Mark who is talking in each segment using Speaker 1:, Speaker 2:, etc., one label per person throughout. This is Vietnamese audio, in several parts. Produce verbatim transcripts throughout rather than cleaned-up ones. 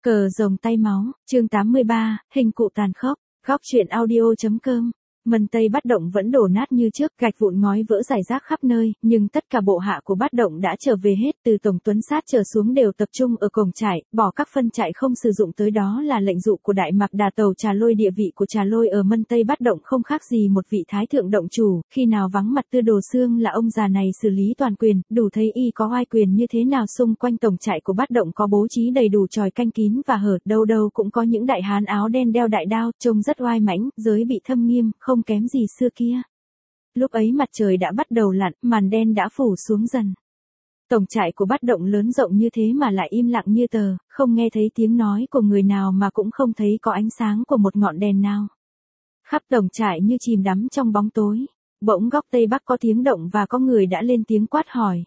Speaker 1: Cờ rồng tay máu, chương tám mươi ba, hình cụ tàn khốc, góc truyện audio.com. Mân Tây Bát Động vẫn đổ nát như trước, gạch vụn ngói vỡ rải rác khắp nơi, nhưng tất cả bộ hạ của Bát Động đã trở về hết, từ tổng tuấn sát trở xuống đều tập trung ở cổng trại, bỏ các phân trại không sử dụng tới đó là lệnh dụ của Đại Mạc Đà Tầu Trà Lôi. Địa vị của Trà Lôi ở Mân Tây Bát Động không khác gì một vị thái thượng động chủ, khi nào vắng mặt Tư Đồ Xương là ông già này xử lý toàn quyền, đủ thấy y có oai quyền như thế nào. Xung quanh tổng trại của Bát Động có bố trí đầy đủ tròi canh kín và hở, đâu đâu cũng có những đại hán áo đen đeo đại đao, trông rất oai mãnh, giới bị thâm nghiêm, không kém gì xưa kia. Lúc ấy mặt trời đã bắt đầu lặn, màn đen đã phủ xuống dần. Tổng trại của Bát Động lớn rộng như thế mà lại im lặng như tờ, không nghe thấy tiếng nói của người nào mà cũng không thấy có ánh sáng của một ngọn đèn nào. Khắp tổng trại như chìm đắm trong bóng tối. Bỗng góc tây bắc có tiếng động và có người đã lên tiếng quát hỏi.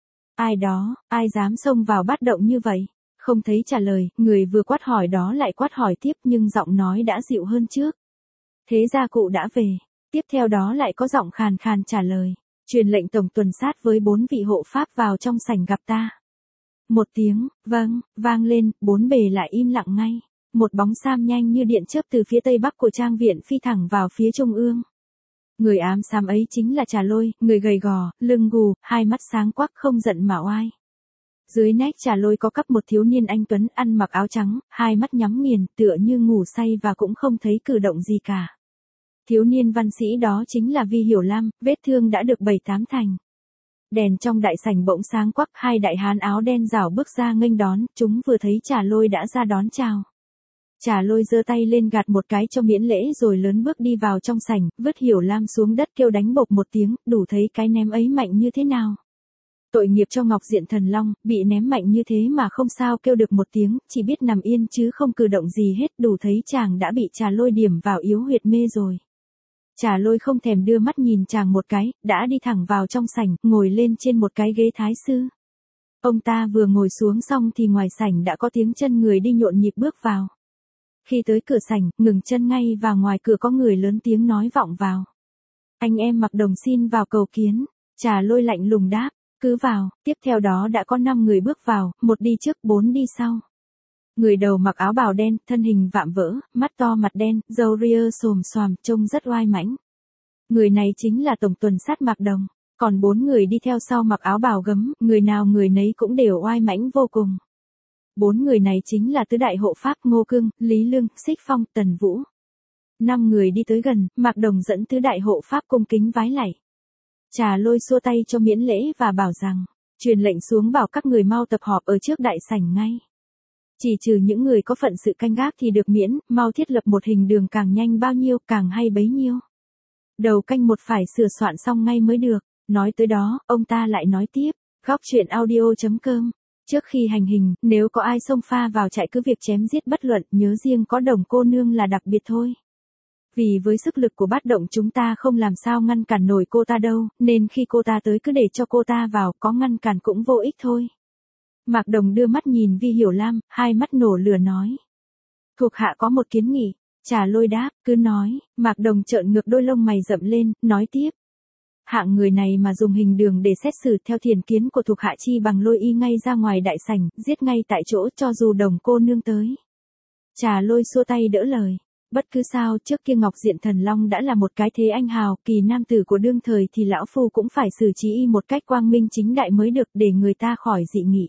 Speaker 1: Ai đó, ai dám xông vào Bát Động như vậy? Không thấy trả lời, người vừa quát hỏi đó lại quát hỏi tiếp nhưng giọng nói đã dịu hơn trước. Thế gia cụ đã về. Tiếp theo đó lại có giọng khàn khàn trả lời. Truyền lệnh tổng tuần sát với bốn vị hộ pháp vào trong sảnh gặp ta. Một tiếng, vâng, vang lên, bốn bề lại im lặng ngay. Một bóng xám nhanh như điện chớp từ phía tây bắc của trang viện phi thẳng vào phía trung ương. Người ám xám ấy chính là Trà Lôi, người gầy gò, lưng gù, hai mắt sáng quắc không giận mà oai. Dưới nách Trà Lôi có cắp một thiếu niên anh tuấn ăn mặc áo trắng, hai mắt nhắm nghiền, tựa như ngủ say và cũng không thấy cử động gì cả. Thiếu niên văn sĩ đó chính là Vi Hiểu Lam, vết thương đã được bảy tám thành. Đèn trong đại sảnh bỗng sáng quắc, hai đại hán áo đen rảo bước ra nghênh đón, chúng vừa thấy Trà Lôi đã ra đón chào. Trà Lôi giơ tay lên gạt một cái cho miễn lễ rồi lớn bước đi vào trong sảnh, vứt Hiểu Lam xuống đất kêu đánh bộp một tiếng, đủ thấy cái ném ấy mạnh như thế nào. Tội nghiệp cho Ngọc Diện Thần Long, bị ném mạnh như thế mà không sao kêu được một tiếng, chỉ biết nằm yên chứ không cử động gì hết, đủ thấy chàng đã bị Trà Lôi điểm vào yếu huyệt mê rồi. Trà Lôi không thèm đưa mắt nhìn chàng một cái, đã đi thẳng vào trong sảnh, ngồi lên trên một cái ghế thái sư. Ông ta vừa ngồi xuống xong thì ngoài sảnh đã có tiếng chân người đi nhộn nhịp bước vào. Khi tới cửa sảnh, ngừng chân ngay và ngoài cửa có người lớn tiếng nói vọng vào. Anh em Mặc Đồng xin vào cầu kiến. Trà Lôi lạnh lùng đáp, cứ vào. Tiếp theo đó đã có năm người bước vào, một đi trước, bốn đi sau. Người đầu mặc áo bào đen, thân hình vạm vỡ, mắt to mặt đen, râu ria xồm xoàm, trông rất oai mãnh. Người này chính là tổng tuần sát Mạc Đồng, còn bốn người đi theo sau mặc áo bào gấm, người nào người nấy cũng đều oai mãnh vô cùng. Bốn người này chính là tứ đại hộ pháp Ngô Cương, Lý Lương, Xích Phong, Tần Vũ. Năm người đi tới gần, Mạc Đồng dẫn tứ đại hộ pháp cung kính vái lạy. Trà Lôi xua tay cho miễn lễ và bảo rằng, truyền lệnh xuống bảo các người mau tập họp ở trước đại sảnh ngay. Chỉ trừ những người có phận sự canh gác thì được miễn, mau thiết lập một hình đường càng nhanh bao nhiêu, càng hay bấy nhiêu. Đầu canh một phải sửa soạn xong ngay mới được. Nói tới đó, ông ta lại nói tiếp, góc truyện audio.com. Trước khi hành hình, nếu có ai xông pha vào trại cứ việc chém giết bất luận, nhớ riêng có Đồng cô nương là đặc biệt thôi. Vì với sức lực của Bát Động chúng ta không làm sao ngăn cản nổi cô ta đâu, nên khi cô ta tới cứ để cho cô ta vào, có ngăn cản cũng vô ích thôi. Mạc Đồng đưa mắt nhìn Vi Hiểu Lam, hai mắt nổ lửa nói. Thuộc hạ có một kiến nghị. Trà Lôi đáp, cứ nói. Mạc Đồng trợn ngược đôi lông mày rậm lên, nói tiếp. Hạng người này mà dùng hình đường để xét xử theo thiền kiến của thuộc hạ chi bằng lôi y ngay ra ngoài đại sảnh, giết ngay tại chỗ cho dù Đồng cô nương tới. Trà Lôi xua tay đỡ lời. Bất cứ sao, trước kia Ngọc Diện Thần Long đã là một cái thế anh hào, kỳ nam tử của đương thời thì lão phu cũng phải xử trí y một cách quang minh chính đại mới được để người ta khỏi dị nghị.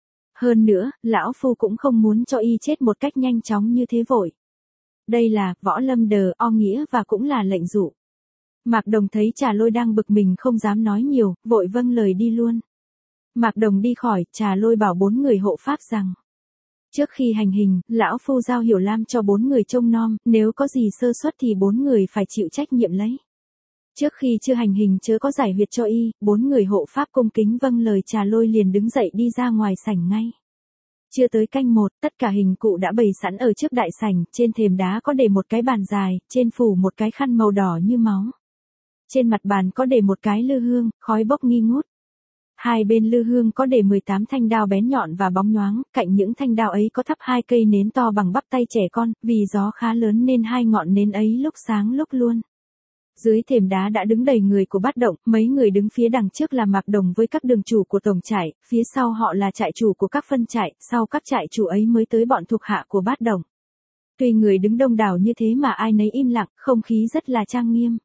Speaker 1: Hơn nữa, lão phu cũng không muốn cho y chết một cách nhanh chóng như thế vội. Đây là võ lâm đờ o nghĩa và cũng là lệnh dụ. Mạc Đồng thấy Trà Lôi đang bực mình không dám nói nhiều, vội vâng lời đi luôn. Mạc Đồng đi khỏi, Trà Lôi bảo bốn người hộ pháp rằng. Trước khi hành hình, lão phu giao Hiểu Lam cho bốn người trông nom, nếu có gì sơ suất thì bốn người phải chịu trách nhiệm lấy. Trước khi chưa hành hình chớ có giải huyệt cho y, bốn người hộ pháp cung kính vâng lời. Trà Lôi liền đứng dậy đi ra ngoài sảnh ngay. Chưa tới canh một, tất cả hình cụ đã bày sẵn ở trước đại sảnh, trên thềm đá có để một cái bàn dài, trên phủ một cái khăn màu đỏ như máu. Trên mặt bàn có để một cái lư hương, khói bốc nghi ngút. Hai bên lư hương có để mười tám thanh đao bén nhọn và bóng nhoáng, cạnh những thanh đao ấy có thắp hai cây nến to bằng bắp tay trẻ con, vì gió khá lớn nên hai ngọn nến ấy lúc sáng lúc luôn. Dưới thềm đá đã đứng đầy người của Bát Động, mấy người đứng phía đằng trước là Mạc Đồng với các đường chủ của tổng trại, phía sau họ là trại chủ của các phân trại, sau các trại chủ ấy mới tới bọn thuộc hạ của Bát Động. Tuy người đứng đông đảo như thế mà ai nấy im lặng, không khí rất là trang nghiêm.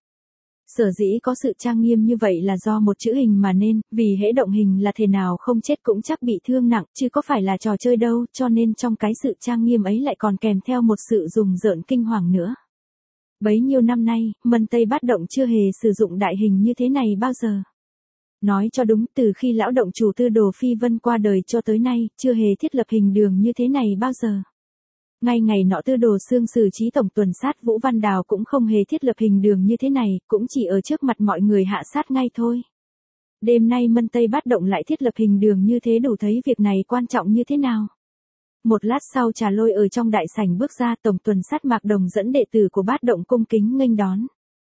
Speaker 1: Sở dĩ có sự trang nghiêm như vậy là do một chữ hình mà nên, vì hễ động hình là thể nào không chết cũng chắc bị thương nặng, chứ có phải là trò chơi đâu, cho nên trong cái sự trang nghiêm ấy lại còn kèm theo một sự rùng rợn kinh hoàng nữa. Bấy nhiêu năm nay, Mân Tây Bát Động chưa hề sử dụng đại hình như thế này bao giờ. Nói cho đúng, từ khi lão động chủ Tư Đồ Phi Vân qua đời cho tới nay, chưa hề thiết lập hình đường như thế này bao giờ. Ngay ngày nọ Tư Đồ Xương xử trí tổng tuần sát Vũ Văn Đào cũng không hề thiết lập hình đường như thế này, cũng chỉ ở trước mặt mọi người hạ sát ngay thôi. Đêm nay Mân Tây Bát Động lại thiết lập hình đường như thế đủ thấy việc này quan trọng như thế nào. Một lát sau Trà Lôi ở trong đại sảnh bước ra, tổng tuần sát Mạc Đồng dẫn đệ tử của Bát Động cung kính nghênh đón.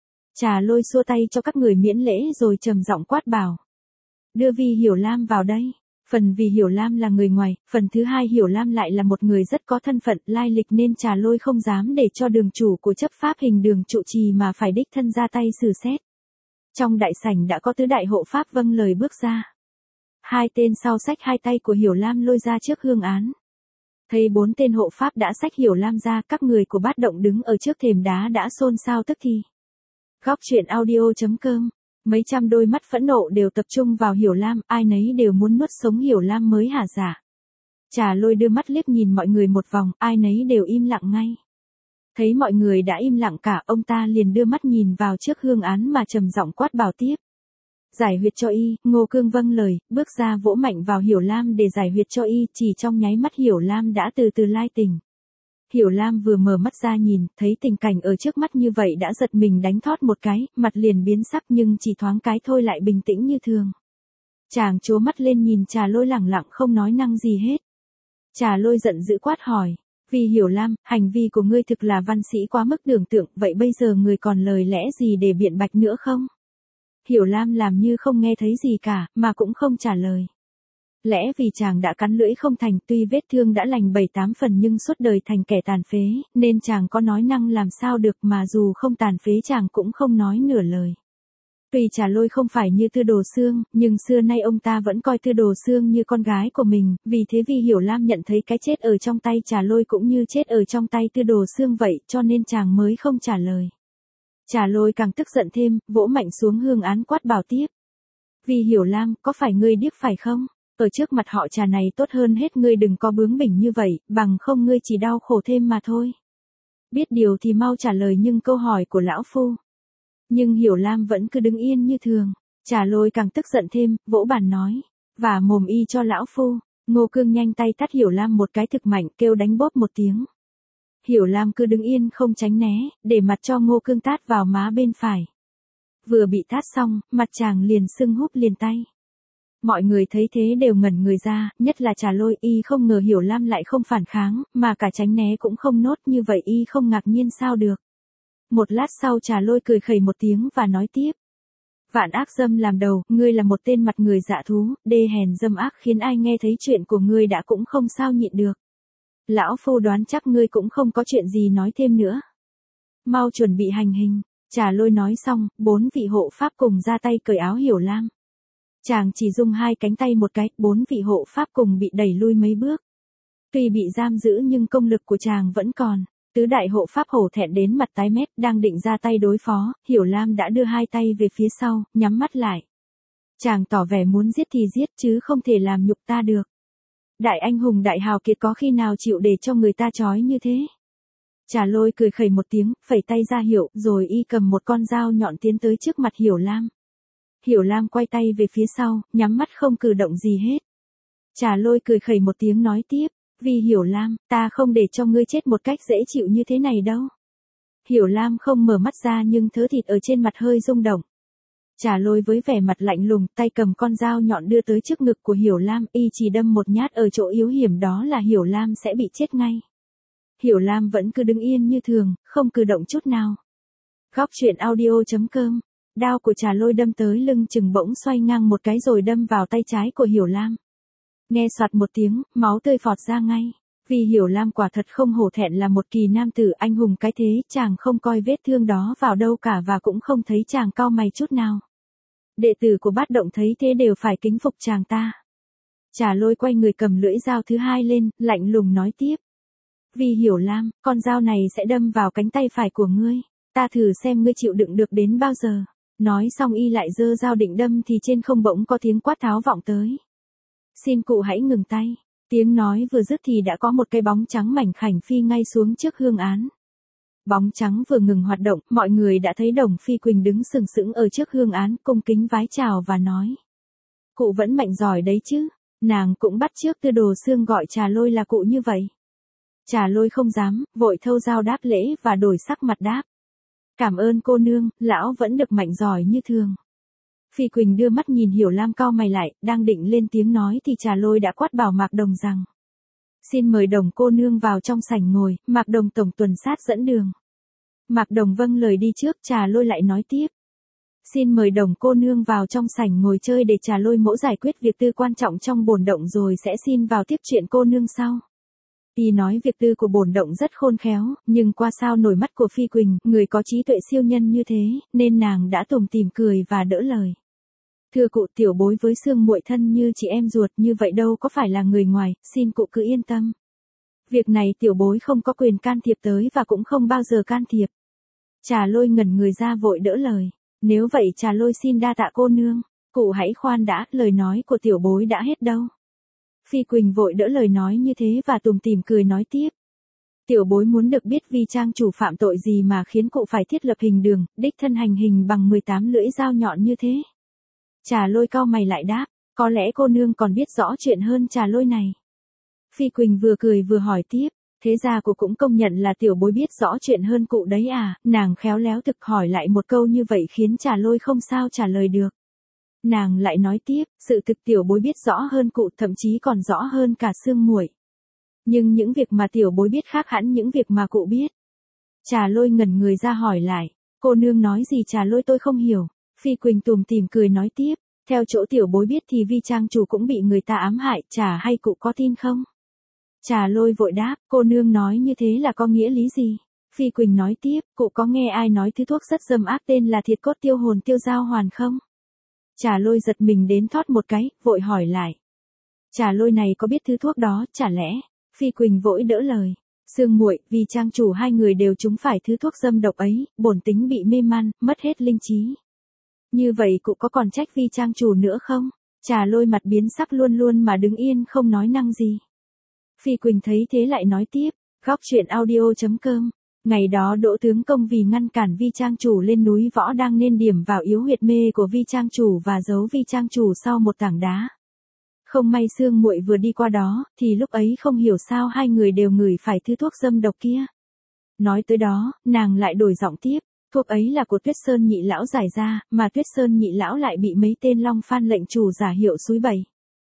Speaker 1: Trà Lôi xua tay cho các người miễn lễ rồi trầm giọng quát bảo: "Đưa Vi Hiểu Lam vào đây." Phần vì Hiểu Lam là người ngoài, phần thứ hai Hiểu Lam lại là một người rất có thân phận, lai lịch nên Trà Lôi không dám để cho đường chủ của chấp pháp hình đường trụ trì mà phải đích thân ra tay xử xét. Trong đại sảnh đã có tứ đại hộ pháp vâng lời bước ra. Hai tên sau xách hai tay của Hiểu Lam lôi ra trước hương án. Thấy bốn tên hộ pháp đã xách Hiểu Lam ra, các người của Bát Động đứng ở trước thềm đá đã xôn xao tức thì. Góc truyện audio chấm com. Mấy trăm đôi mắt phẫn nộ đều tập trung vào Hiểu Lam, ai nấy đều muốn nuốt sống Hiểu Lam mới hả dạ. Trà Lôi đưa mắt liếc nhìn mọi người một vòng, ai nấy đều im lặng ngay. Thấy mọi người đã im lặng cả, ông ta liền đưa mắt nhìn vào trước hương án mà trầm giọng quát bảo tiếp: "Giải huyệt cho y." Ngô Cương vâng lời, bước ra vỗ mạnh vào Hiểu Lam để giải huyệt cho y, chỉ trong nháy mắt Hiểu Lam đã từ từ lai tỉnh. Hiểu Lam vừa mở mắt ra nhìn, thấy tình cảnh ở trước mắt như vậy đã giật mình đánh thót một cái, mặt liền biến sắc nhưng chỉ thoáng cái thôi lại bình tĩnh như thường. Chàng trố mắt lên nhìn Trà Lôi lẳng lặng không nói năng gì hết. Trà Lôi giận dữ quát hỏi: "Vì Hiểu Lam, hành vi của ngươi thực là văn sĩ quá mức tưởng tượng, vậy bây giờ ngươi còn lời lẽ gì để biện bạch nữa không?" Hiểu Lam làm như không nghe thấy gì cả, mà cũng không trả lời. Lẽ vì chàng đã cắn lưỡi không thành, tuy vết thương đã lành bảy tám phần nhưng suốt đời thành kẻ tàn phế, nên chàng có nói năng làm sao được, mà dù không tàn phế chàng cũng không nói nửa lời. Tuy Trà Lôi không phải như Tư Đồ Xương, nhưng xưa nay ông ta vẫn coi Tư Đồ Xương như con gái của mình, vì thế vì Hiểu Lam nhận thấy cái chết ở trong tay Trà Lôi cũng như chết ở trong tay Tư Đồ Xương vậy, cho nên chàng mới không trả lời. Trà Lôi càng tức giận thêm, vỗ mạnh xuống hương án quát bảo tiếp: "Vì Hiểu Lam, có phải ngươi điếc phải không? Ở trước mặt họ Trà này tốt hơn hết ngươi đừng có bướng bỉnh như vậy, bằng không ngươi chỉ đau khổ thêm mà thôi. Biết điều thì mau trả lời nhưng câu hỏi của lão phu." Nhưng Hiểu Lam vẫn cứ đứng yên như thường. Trà Lôi càng tức giận thêm, vỗ bàn nói: "Vả mồm y cho lão phu." Ngô Cương nhanh tay tát Hiểu Lam một cái thực mạnh, kêu đánh bốp một tiếng. Hiểu Lam cứ đứng yên không tránh né, để mặt cho Ngô Cương tát vào má bên phải. Vừa bị tát xong, mặt chàng liền sưng húp liền tay. Mọi người thấy thế đều ngẩn người ra, nhất là Trà Lôi, y không ngờ Hiểu Lam lại không phản kháng, mà cả tránh né cũng không nốt, như vậy y không ngạc nhiên sao được. Một lát sau Trà Lôi cười khẩy một tiếng và nói tiếp: "Vạn ác dâm làm đầu, ngươi là một tên mặt người dạ thú, đê hèn dâm ác khiến ai nghe thấy chuyện của ngươi đã cũng không sao nhịn được. Lão phu đoán chắc ngươi cũng không có chuyện gì nói thêm nữa. Mau chuẩn bị hành hình." Trà Lôi nói xong, bốn vị hộ pháp cùng ra tay cởi áo Hiểu Lam. Chàng chỉ dùng hai cánh tay một cái, bốn vị hộ pháp cùng bị đẩy lui mấy bước. Tuy bị giam giữ nhưng công lực của chàng vẫn còn. Tứ đại hộ pháp hổ thẹn đến mặt tái mét, đang định ra tay đối phó, Hiểu Lam đã đưa hai tay về phía sau, nhắm mắt lại. Chàng tỏ vẻ muốn giết thì giết chứ không thể làm nhục ta được. Đại anh hùng đại hào kiệt có khi nào chịu để cho người ta trói như thế. Trà Lôi cười khẩy một tiếng, phẩy tay ra hiệu, rồi y cầm một con dao nhọn tiến tới trước mặt Hiểu Lam. Hiểu Lam quay tay về phía sau, nhắm mắt không cử động gì hết. Trà Lôi cười khẩy một tiếng nói tiếp: "Vì Hiểu Lam, ta không để cho ngươi chết một cách dễ chịu như thế này đâu." Hiểu Lam không mở mắt ra nhưng thớ thịt ở trên mặt hơi rung động. Trà Lôi với vẻ mặt lạnh lùng, tay cầm con dao nhọn đưa tới trước ngực của Hiểu Lam, y chỉ đâm một nhát ở chỗ yếu hiểm đó là Hiểu Lam sẽ bị chết ngay. Hiểu Lam vẫn cứ đứng yên như thường, không cử động chút nào. Góc truyện audio chấm com. Đao của Trà Lôi đâm tới lưng chừng bỗng xoay ngang một cái rồi đâm vào tay trái của Hiểu Lam. Nghe soạt một tiếng, máu tươi phọt ra ngay. Vi Hiểu Lam quả thật không hổ thẹn là một kỳ nam tử anh hùng cái thế, chàng không coi vết thương đó vào đâu cả và cũng không thấy chàng cau mày chút nào. Đệ tử của Bát Động thấy thế đều phải kính phục chàng ta. Trà Lôi quay người cầm lưỡi dao thứ hai lên, lạnh lùng nói tiếp. Vi Hiểu Lam, con dao này sẽ đâm vào cánh tay phải của ngươi. Ta thử xem ngươi chịu đựng được đến bao giờ. Nói xong y lại giơ dao định đâm thì trên không bỗng có tiếng quát tháo vọng tới. Xin cụ hãy ngừng tay. Tiếng nói vừa dứt thì đã có một cái bóng trắng mảnh khảnh phi ngay xuống trước hương án. Bóng trắng vừa ngừng hoạt động, mọi người đã thấy Đồng Phi Quỳnh đứng sừng sững ở trước hương án, cung kính vái chào và nói. Cụ vẫn mạnh giỏi đấy chứ. Nàng cũng bắt chước Tư Đồ Xương gọi Trà Lôi là cụ như vậy. Trà Lôi không dám, vội thâu dao đáp lễ và đổi sắc mặt đáp. Cảm ơn cô nương, lão vẫn được mạnh giỏi như thường. Phi Quỳnh đưa mắt nhìn Hiểu Lam cau mày lại, đang định lên tiếng nói thì Trà Lôi đã quát bảo Mạc Đồng rằng. Xin mời Đồng cô nương vào trong sảnh ngồi, Mạc Đồng tổng tuần sát dẫn đường. Mạc Đồng vâng lời đi trước, Trà Lôi lại nói tiếp. Xin mời Đồng cô nương vào trong sảnh ngồi chơi để Trà Lôi mỗ giải quyết việc tư quan trọng trong bổn động rồi sẽ xin vào tiếp chuyện cô nương sau. Y nói việc tư của bổn động rất khôn khéo, nhưng qua sao nổi mắt của Phi Quỳnh, người có trí tuệ siêu nhân như thế, nên nàng đã tủm tỉm cười và đỡ lời. Thưa cụ, tiểu bối với Xương muội thân như chị em ruột như vậy đâu có phải là người ngoài, xin cụ cứ yên tâm. Việc này tiểu bối không có quyền can thiệp tới và cũng không bao giờ can thiệp. Trà Lôi ngẩn người ra vội đỡ lời. Nếu vậy Trà Lôi xin đa tạ cô nương, cụ hãy khoan đã, lời nói của tiểu bối đã hết đâu. Phi Quỳnh vội đỡ lời nói như thế và tủm tỉm cười nói tiếp. Tiểu bối muốn được biết Vi trang chủ phạm tội gì mà khiến cụ phải thiết lập hình đường, đích thân hành hình bằng mười tám lưỡi dao nhọn như thế. Trà Lôi cau mày lại đáp, có lẽ cô nương còn biết rõ chuyện hơn Trà Lôi này. Phi Quỳnh vừa cười vừa hỏi tiếp, thế ra cụ cũng công nhận là tiểu bối biết rõ chuyện hơn cụ đấy à, nàng khéo léo thực hỏi lại một câu như vậy khiến Trà Lôi không sao trả lời được. Nàng lại nói tiếp, sự thực tiểu bối biết rõ hơn cụ, thậm chí còn rõ hơn cả Xương muội. Nhưng những việc mà tiểu bối biết khác hẳn những việc mà cụ biết. Trà Lôi ngẩn người ra hỏi lại, cô nương nói gì Trà Lôi tôi không hiểu. Phi Quỳnh tủm tỉm cười nói tiếp, theo chỗ tiểu bối biết thì Vi trang chủ cũng bị người ta ám hại, Trà hay cụ có tin không? Trà Lôi vội đáp, cô nương nói như thế là có nghĩa lý gì? Phi Quỳnh nói tiếp, cụ có nghe ai nói thứ thuốc rất dâm ác tên là thiệt cốt tiêu hồn tiêu giao hoàn không? Trà Lôi giật mình đến thót một cái, vội hỏi lại. Trà Lôi này có biết thứ thuốc đó, chả lẽ? Phi Quỳnh vội đỡ lời. Xương muội, vì trang chủ hai người đều trúng phải thứ thuốc dâm độc ấy, bổn tính bị mê man, mất hết linh trí. Như vậy cụ có còn trách Vi trang chủ nữa không? Trà Lôi mặt biến sắc luôn luôn mà đứng yên không nói năng gì. Phi Quỳnh thấy thế lại nói tiếp, góc truyện audio chấm com. Ngày đó Đỗ tướng công vì ngăn cản Vi trang chủ lên núi võ đang nên điểm vào yếu huyệt mê của Vi trang chủ và giấu Vi trang chủ sau một tảng đá. Không may Xương muội vừa đi qua đó, thì lúc ấy không hiểu sao hai người đều ngửi phải thứ thuốc dâm độc kia. Nói tới đó, nàng lại đổi giọng tiếp, thuốc ấy là của Tuyết Sơn nhị lão giải ra, mà Tuyết Sơn nhị lão lại bị mấy tên Long Phan lệnh chủ giả hiệu xúi bày.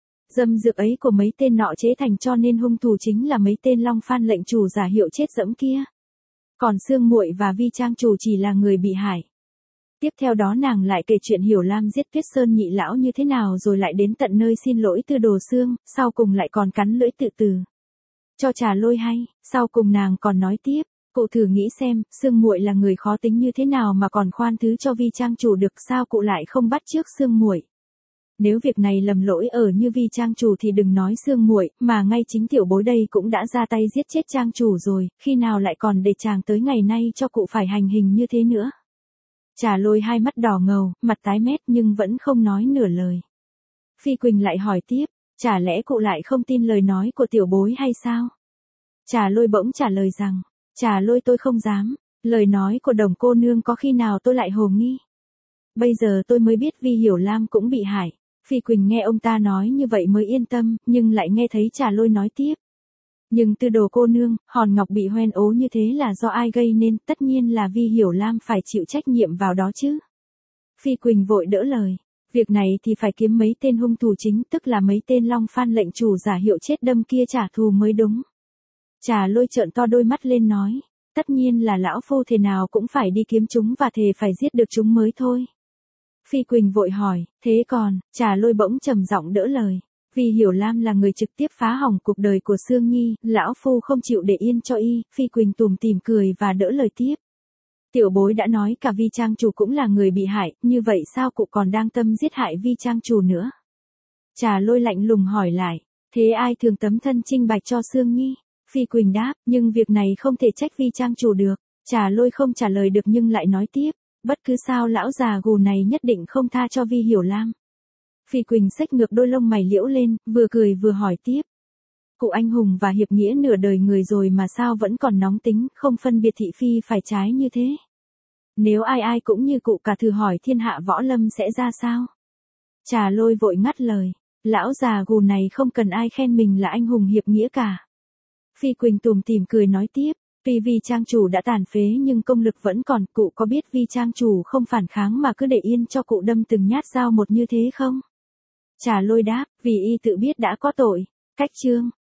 Speaker 1: Dâm dược ấy của mấy tên nọ chế thành cho nên hung thủ chính là mấy tên Long Phan lệnh chủ giả hiệu chết dẫm kia. Còn Xương muội và Vi trang chủ chỉ là người bị hại. Tiếp theo đó nàng lại kể chuyện Hiểu Lam giết Tuyết Sơn nhị lão như thế nào rồi lại đến tận nơi xin lỗi Tư Đồ Xương, sau cùng lại còn cắn lưỡi tự tử. Cho Trà Lôi hay, sau cùng nàng còn nói tiếp, cụ thử nghĩ xem, Xương muội là người khó tính như thế nào mà còn khoan thứ cho Vi trang chủ được, sao cụ lại không bắt chước Xương muội? Nếu việc này lầm lỗi ở như Vi trang chủ thì đừng nói Xương muội, mà ngay chính tiểu bối đây cũng đã ra tay giết chết trang chủ rồi, khi nào lại còn để chàng tới ngày nay cho cụ phải hành hình như thế nữa. Trà Lôi hai mắt đỏ ngầu, mặt tái mét nhưng vẫn không nói nửa lời. Phi Quỳnh lại hỏi tiếp, chả lẽ cụ lại không tin lời nói của tiểu bối hay sao? Trà Lôi bỗng trả lời rằng, Trà Lôi tôi không dám, lời nói của Đồng cô nương có khi nào tôi lại hồ nghi. Bây giờ tôi mới biết Vi Hiểu Lam cũng bị hại. Phi Quỳnh nghe ông ta nói như vậy mới yên tâm, nhưng lại nghe thấy Trà Lôi nói tiếp. Nhưng Tư Đồ cô nương, hòn ngọc bị hoen ố như thế là do ai gây nên, tất nhiên là Vi Hiểu Lam phải chịu trách nhiệm vào đó chứ. Phi Quỳnh vội đỡ lời, việc này thì phải kiếm mấy tên hung thủ chính, tức là mấy tên Long Phan lệnh chủ giả hiệu chết đâm kia trả thù mới đúng. Trà Lôi trợn to đôi mắt lên nói, tất nhiên là lão phu thế nào cũng phải đi kiếm chúng và thề phải giết được chúng mới thôi. Phi Quỳnh vội hỏi, thế còn, Trà Lôi bỗng trầm giọng đỡ lời. vì Hiểu Lam là người trực tiếp phá hỏng cuộc đời của Sương Nhi, lão phu không chịu để yên cho y, Phi Quỳnh tủm tỉm cười và đỡ lời tiếp. Tiểu bối đã nói cả Vi trang chủ cũng là người bị hại, như vậy sao cụ còn đang tâm giết hại Vi trang chủ nữa? Trà Lôi lạnh lùng hỏi lại, thế ai thường tấm thân trinh bạch cho Sương Nhi? Phi Quỳnh đáp, nhưng việc này không thể trách Vi trang chủ được. Trà Lôi không trả lời được nhưng lại nói tiếp, bất cứ sao lão già gù này nhất định không tha cho Vi Hiểu Lam. Phi Quỳnh xếch ngược đôi lông mày liễu lên, vừa cười vừa hỏi tiếp. Cụ anh hùng và hiệp nghĩa nửa đời người rồi mà sao vẫn còn nóng tính, không phân biệt thị phi phải trái như thế? Nếu ai ai cũng như cụ cả thử hỏi thiên hạ võ lâm sẽ ra sao? Trà Lôi vội ngắt lời, lão già gù này không cần ai khen mình là anh hùng hiệp nghĩa cả. Phi Quỳnh tủm tỉm cười nói tiếp, tuy Vi trang chủ đã tàn phế nhưng công lực vẫn còn, cụ có biết Vi trang chủ không phản kháng mà cứ để yên cho cụ đâm từng nhát dao một như thế không? Trà Lôi đáp, vì y tự biết đã có tội. Cách chương